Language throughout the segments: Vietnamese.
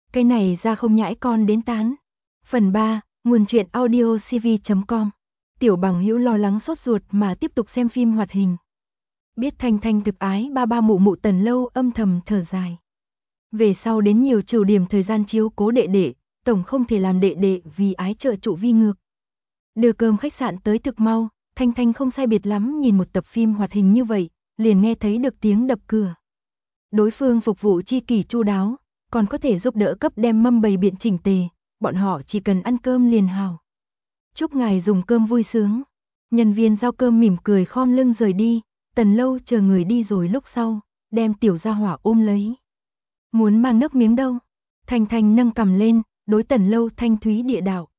Cái này ra không nhãi con đến tán. Phần 3, nguồn truyện audio cv.com. Tiểu Bằng Hữu lo lắng sốt ruột mà tiếp tục xem phim hoạt hình. Biết Thanh Thanh thực ái ba ba mụ mụ Tần Lâu âm thầm thở dài. Về sau đến nhiều trừ điểm thời gian chiếu cố đệ đệ, tổng không thể làm đệ đệ vì ái trợ trụ vi ngược. Đưa cơm khách sạn tới thực mau, Thanh Thanh không sai biệt lắm nhìn một tập phim hoạt hình như vậy, liền nghe thấy được tiếng đập cửa. Đối phương phục vụ chi kỷ chu đáo, còn có thể giúp đỡ cấp đem mâm bày biện chỉnh tề, bọn họ chỉ cần ăn cơm liền hào. Chúc ngài dùng cơm vui sướng. Nhân viên giao cơm mỉm cười khom lưng rời đi, Tần Lâu chờ người đi rồi lúc sau, đem tiểu gia hỏa ôm lấy. Muốn mang nước miếng đâu? Thanh Thanh nâng cằm lên, đối Tần Lâu thanh thúy địa đạo.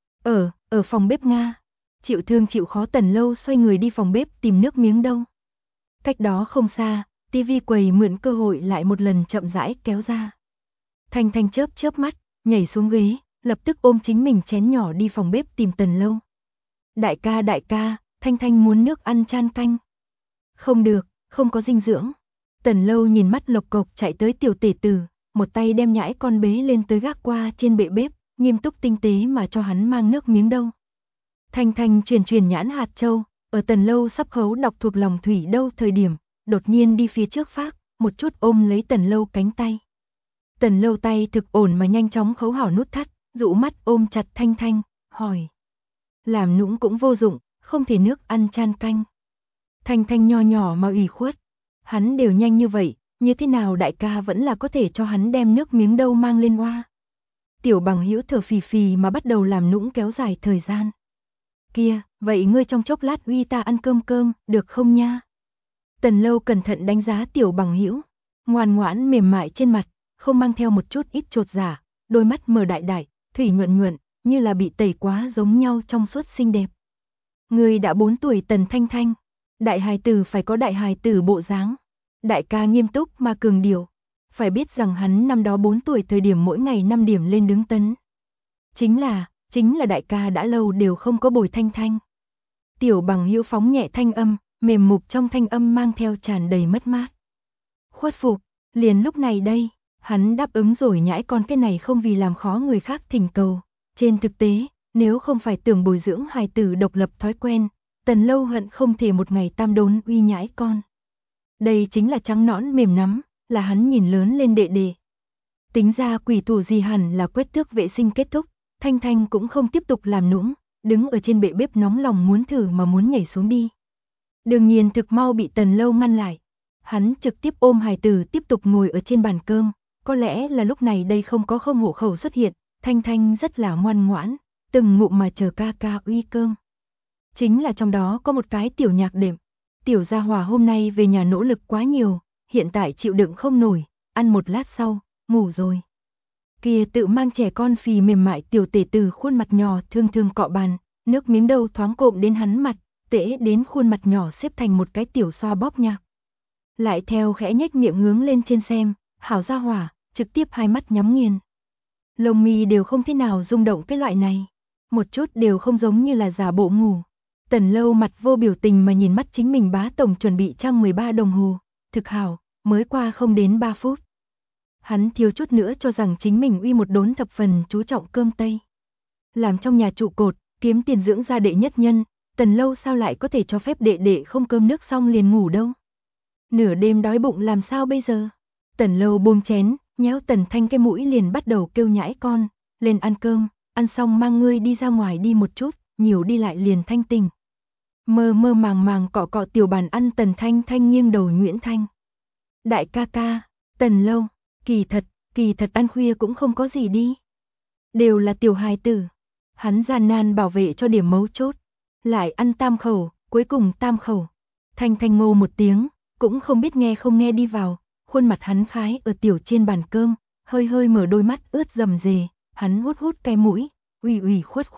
Ở phòng bếp Nga. Chịu thương chịu khó Tần Lâu xoay người đi phòng bếp tìm nước miếng đâu. Cách đó không xa, tivi quầy mượn cơ hội lại một lần chậm rãi kéo ra. Thanh Thanh chớp mắt, nhảy xuống ghế, lập tức ôm chính mình chén nhỏ đi phòng bếp tìm Tần Lâu. Đại ca, Thanh Thanh muốn nước ăn chan canh. Không được, không có dinh dưỡng. Tần Lâu nhìn mắt lộc cộc chạy tới tiểu tể tử, một tay đem nhãi con bế lên tới gác qua trên bệ bếp, nghiêm túc tinh tế mà cho hắn mang nước miếng đâu. Thanh Thanh truyền nhãn hạt châu, ở Tần Lâu sắp khấu đọc thuộc lòng thủy đâu thời điểm, đột nhiên đi phía trước phác, một chút ôm lấy Tần Lâu cánh tay. Tần Lâu tay thực ổn mà nhanh chóng khấu hảo nút thắt, dụ mắt ôm chặt Thanh Thanh, hỏi. Làm nũng cũng vô dụng, không thể nước ăn chan canh. Thanh Thanh nho nhỏ mà ủy khuất. Hắn đều nhanh như vậy, như thế nào đại ca vẫn là có thể cho hắn đem nước miếng đâu mang lên oa. Tiểu Bằng Hữu thở phì phì mà bắt đầu làm nũng kéo dài thời gian. Kia, vậy ngươi trong chốc lát uy ta ăn cơm, được không nha? Tần Lâu cẩn thận đánh giá Tiểu Bằng Hữu, ngoan ngoãn mềm mại trên mặt, không mang theo một chút ít chột dạ, đôi mắt mờ đại, thủy nhuận, như là bị tẩy quá giống nhau trong suốt xinh đẹp. Ngươi đã 4 tuổi Tần Thanh Thanh, đại hài tử phải có đại hài tử bộ dáng. Đại ca nghiêm túc mà cường điệu, phải biết rằng hắn năm đó 4 tuổi thời điểm mỗi ngày 5 điểm lên đứng tấn. Chính là đại ca đã lâu đều không có bồi Thanh Thanh. Tiểu Bằng Hữu phóng nhẹ thanh âm, mềm mục trong thanh âm mang theo tràn đầy mất mát. Khuất phục, liền lúc này đây, hắn đáp ứng rồi nhãi con cái này không vì làm khó người khác thỉnh cầu. Trên thực tế, nếu không phải tưởng bồi dưỡng hài tử độc lập thói quen, Tần Lâu hận không thể một ngày tam đốn uy nhãi con. Đây chính là trắng nõn mềm nắm, là hắn nhìn lớn lên đệ đệ. Tính ra quỷ thủ gì hẳn là quét tước vệ sinh kết thúc, Thanh Thanh cũng không tiếp tục làm nũng, đứng ở trên bệ bếp nóng lòng muốn thử mà muốn nhảy xuống đi. Đương nhiên thực mau bị Tần Lâu ngăn lại. Hắn trực tiếp ôm hài tử tiếp tục ngồi ở trên bàn cơm, có lẽ là lúc này đây không có hộ khẩu xuất hiện, Thanh Thanh rất là ngoan ngoãn, từng ngụm mà chờ ca ca uy cơm. Chính là trong đó có một cái tiểu nhạc đệm. Tiểu gia hỏa hôm nay về nhà nỗ lực quá nhiều, hiện tại chịu đựng không nổi, ăn một lát sau, ngủ rồi. Kia tự mang trẻ con phì mềm mại tiểu tể tử khuôn mặt nhỏ thương cọ bàn, nước miếng đâu thoáng cộm đến hắn mặt, tễ đến khuôn mặt nhỏ xếp thành một cái tiểu xoa bóp nhạc. Lại theo khẽ nhếch miệng hướng lên trên xem, hảo gia hỏa, trực tiếp hai mắt nhắm nghiền. Lông mi đều không thế nào rung động cái loại này, một chút đều không giống như là giả bộ ngủ. Tần Lâu mặt vô biểu tình mà nhìn mắt chính mình bá tổng chuẩn bị trang 13 đồng hồ, thực hảo, mới qua không đến 3 phút. Hắn thiếu chút nữa cho rằng chính mình uy một đốn thập phần chú trọng cơm tây. Làm trong nhà trụ cột, kiếm tiền dưỡng gia đệ nhất nhân, Tần Lâu sao lại có thể cho phép đệ đệ không cơm nước xong liền ngủ đâu. Nửa đêm đói bụng làm sao bây giờ? Tần Lâu buông chén, nhéo Tần Thanh cái mũi liền bắt đầu kêu nhãi con, lên ăn cơm, ăn xong mang ngươi đi ra ngoài đi một chút, nhiều đi lại liền thanh tình. Mơ màng cọ tiểu bàn ăn Tần Thanh Thanh nghiêng đầu Nguyễn Thanh. Đại ca ca, Tần Lâu, kỳ thật ăn khuya cũng không có gì đi. Đều là tiểu hài tử. Hắn gian nan bảo vệ cho điểm mấu chốt. Lại ăn tam khẩu, cuối cùng tam khẩu. Thanh Thanh ngô một tiếng, cũng không biết nghe không nghe đi vào. Khuôn mặt hắn khái ở tiểu trên bàn cơm, hơi mở đôi mắt ướt rầm rề. Hắn hút cái mũi, ủy khuất.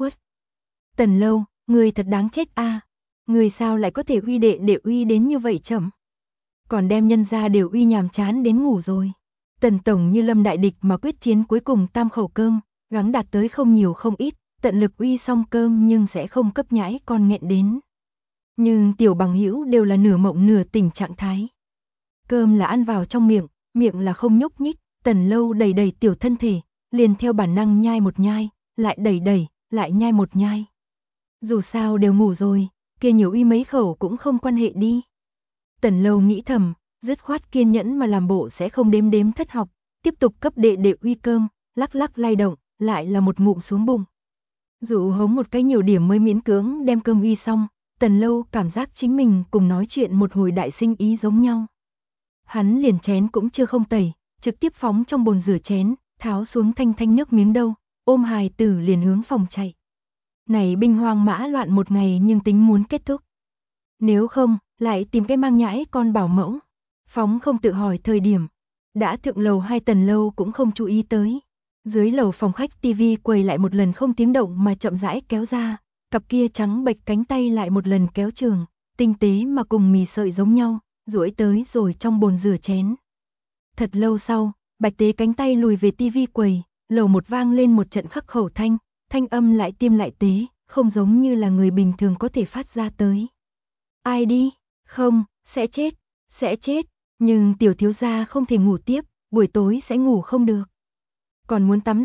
Tần Lâu, người thật đáng chết a. Người sao lại có thể uy đệ uy đến như vậy chậm. Còn đem nhân ra đều uy nhàm chán đến ngủ rồi. Tần tổng như lâm đại địch mà quyết chiến cuối cùng tam khẩu cơm, gắng đạt tới không nhiều không ít, tận lực uy xong cơm nhưng sẽ không cấp nhãi con nghẹn đến. Nhưng Tiểu Bằng Hữu đều là nửa mộng nửa tỉnh trạng thái. Cơm là ăn vào trong miệng là không nhúc nhích, Tần Lâu đầy tiểu thân thể, liền theo bản năng nhai một nhai, lại đẩy đẩy, lại nhai một nhai. Dù sao đều ngủ rồi, kia nhiều uy mấy khẩu cũng không quan hệ đi. Tần Lâu nghĩ thầm, dứt khoát kiên nhẫn mà làm bộ sẽ không đếm đếm thất học, tiếp tục cấp đệ đệ uy cơm, lắc lắc lay động, lại là một ngụm xuống bụng. Dụ hống một cái nhiều điểm mới miễn cưỡng đem cơm uy xong, Tần Lâu cảm giác chính mình cùng nói chuyện một hồi đại sinh ý giống nhau. Hắn liền chén cũng chưa không tẩy, trực tiếp phóng trong bồn rửa chén, tháo xuống thanh thanh nước miếng đâu, ôm hài tử liền hướng phòng chạy. Này binh hoang mã loạn một ngày nhưng tính muốn kết thúc. Nếu không, lại tìm cái mang nhãi con bảo mẫu. Phóng không tự hỏi thời điểm. Đã thượng lầu 2 Tần Lâu cũng không chú ý tới. Dưới lầu phòng khách tivi quầy lại một lần không tiếng động mà chậm rãi kéo ra. Cặp kia trắng bệch cánh tay lại một lần kéo trường, tinh tế mà cùng mì sợi giống nhau, duỗi tới rồi trong bồn rửa chén. Thật lâu sau, bạch tế cánh tay lùi về tivi quầy, lầu một vang lên một trận khắc khẩu thanh, thanh âm lại tiêm lại tế, không giống như là người bình thường có thể phát ra tới. Ai đi? Không, sẽ chết, nhưng tiểu thiếu gia không thể ngủ tiếp, buổi tối sẽ ngủ không được. Còn muốn tắm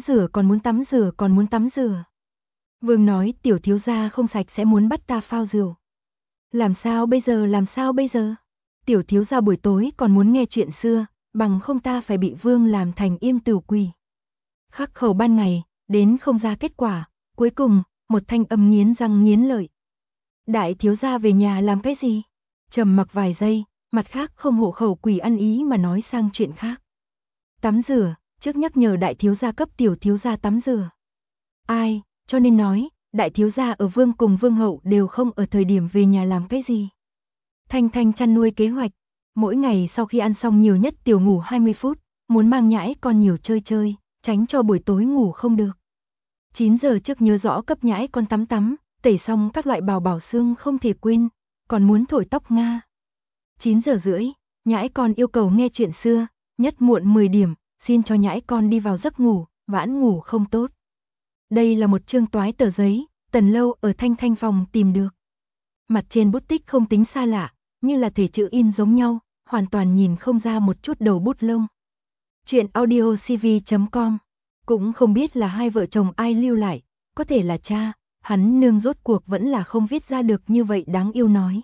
rửa. Vương nói tiểu thiếu gia không sạch sẽ muốn bắt ta phao rượu. Làm sao bây giờ? Tiểu thiếu gia buổi tối còn muốn nghe chuyện xưa, bằng không ta phải bị Vương làm thành im tửu quỷ. Khắc khẩu ban ngày, đến không ra kết quả, cuối cùng, một thanh âm nghiến răng nghiến lợi. Đại thiếu gia về nhà làm cái gì? Trầm mặc vài giây, mặt khác không hộ khẩu quỷ ăn ý mà nói sang chuyện khác. Tắm rửa, trước nhắc nhở đại thiếu gia cấp tiểu thiếu gia tắm rửa. Ai, cho nên nói, đại thiếu gia ở Vương cùng Vương hậu đều không ở thời điểm về nhà làm cái gì. Thanh Thanh chăn nuôi kế hoạch, mỗi ngày sau khi ăn xong nhiều nhất tiểu ngủ 20 phút, muốn mang nhãi con nhiều chơi, tránh cho buổi tối ngủ không được. 9 giờ trước nhớ rõ cấp nhãi con tắm, tẩy xong các loại bảo xương không thể quên, còn muốn thổi tóc Nga. 9 giờ rưỡi, nhãi con yêu cầu nghe chuyện xưa, nhất muộn 10 điểm, xin cho nhãi con đi vào giấc ngủ, vãn ngủ không tốt. Đây là một chương toái tờ giấy, Tần Lâu ở Thanh Thanh phòng tìm được. Mặt trên bút tích không tính xa lạ, như là thể chữ in giống nhau, hoàn toàn nhìn không ra một chút đầu bút lông. Chuyện audiocv.com, cũng không biết là hai vợ chồng ai lưu lại, có thể là cha, hắn nương rốt cuộc vẫn là không viết ra được như vậy đáng yêu nói.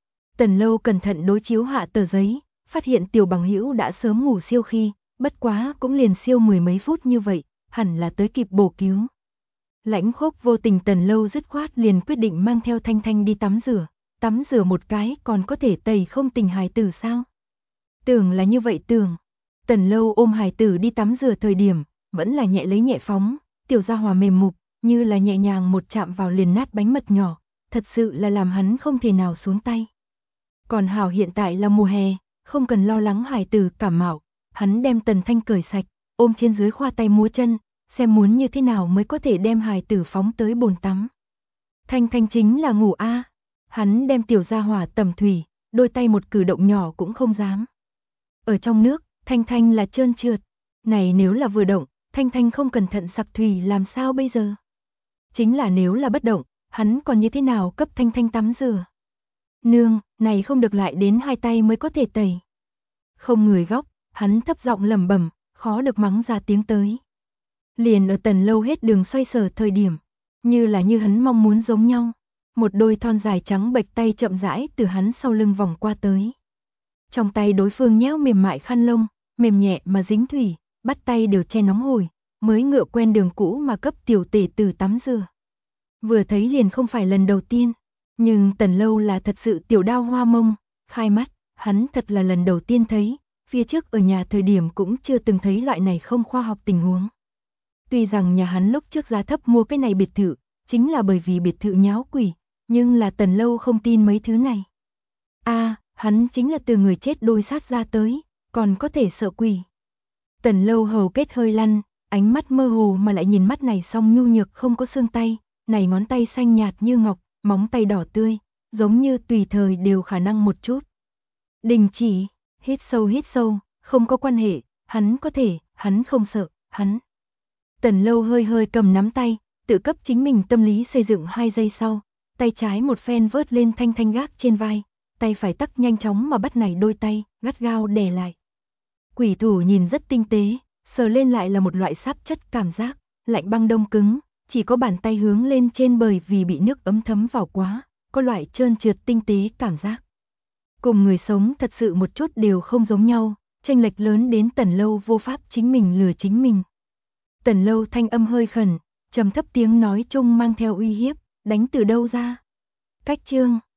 Tần Lâu cẩn thận đối chiếu hạ tờ giấy, phát hiện tiểu bằng hữu đã sớm ngủ siêu khi, bất quá cũng liền siêu 10 mấy phút như vậy, hẳn là tới kịp bổ cứu. Lãnh Khốc vô tình Tần Lâu dứt khoát liền quyết định mang theo Thanh Thanh đi tắm rửa một cái còn có thể tẩy không tình hài tử sao? Tưởng là như vậy tưởng. Tần Lâu ôm hài tử đi tắm rửa thời điểm, vẫn là nhẹ lấy nhẹ phóng, tiểu gia hòa mềm mục, như là nhẹ nhàng một chạm vào liền nát bánh mật nhỏ, thật sự là làm hắn không thể nào xuống tay. Còn hảo hiện tại là mùa hè, không cần lo lắng hài tử cảm mạo, hắn đem Tần Thanh cởi sạch, ôm trên dưới khoa tay múa chân, xem muốn như thế nào mới có thể đem hài tử phóng tới bồn tắm. Thanh Thanh chính là ngủ a. Hắn đem tiểu gia hỏa tẩm thủy, đôi tay một cử động nhỏ cũng không dám. Ở trong nước, Thanh Thanh là trơn trượt, này nếu là vừa động, Thanh Thanh không cẩn thận sặc thủy làm sao bây giờ? Chính là nếu là bất động, hắn còn như thế nào cấp Thanh Thanh tắm rửa? Nương, này không được lại đến 2 tay mới có thể tẩy. Không người góc, hắn thấp giọng lẩm bẩm, khó được mắng ra tiếng tới. Liền ở Tần Lâu hết đường xoay sở thời điểm, như hắn mong muốn giống nhau, một đôi thon dài trắng bệch tay chậm rãi từ hắn sau lưng vòng qua tới. Trong tay đối phương nhéo mềm mại khăn lông, mềm nhẹ mà dính thủy, bắt tay đều che nóng hổi, mới ngựa quen đường cũ mà cấp tiểu tể tử tắm rửa. Vừa thấy liền không phải lần đầu tiên, nhưng Tần Lâu là thật sự tiểu đao hoa mông, khai mắt, hắn thật là lần đầu tiên thấy, phía trước ở nhà thời điểm cũng chưa từng thấy loại này không khoa học tình huống. Tuy rằng nhà hắn lúc trước giá thấp mua cái này biệt thự, chính là bởi vì biệt thự nháo quỷ, nhưng là Tần Lâu không tin mấy thứ này. Hắn chính là từ người chết đôi sát ra tới, còn có thể sợ quỷ. Tần Lâu hầu kết hơi lăn, ánh mắt mơ hồ mà lại nhìn mắt này song nhu nhược không có xương tay, này ngón tay xanh nhạt như ngọc, móng tay đỏ tươi, giống như tùy thời đều khả năng một chút. Đình chỉ, hít sâu, không có quan hệ, hắn có thể, hắn không sợ, hắn. Tần Lâu hơi cầm nắm tay, tự cấp chính mình tâm lý xây dựng 2 giây sau, tay trái một phen vớt lên Thanh Thanh gác trên vai, tay phải tắc nhanh chóng mà bắt này đôi tay, gắt gao đè lại. Quỷ thủ nhìn rất tinh tế, Sờ lên lại là một loại sáp chất cảm giác, lạnh băng đông cứng, chỉ có bàn tay hướng lên trên bởi vì bị nước ấm thấm vào quá, có loại trơn trượt tinh tế cảm giác. Cùng người sống thật sự một chút đều không giống nhau, chênh lệch lớn đến Tần Lâu vô pháp chính mình lừa chính mình. Tần Lâu thanh âm hơi khẩn, trầm thấp tiếng nói chung mang theo uy hiếp, đánh từ đâu ra? Cách chương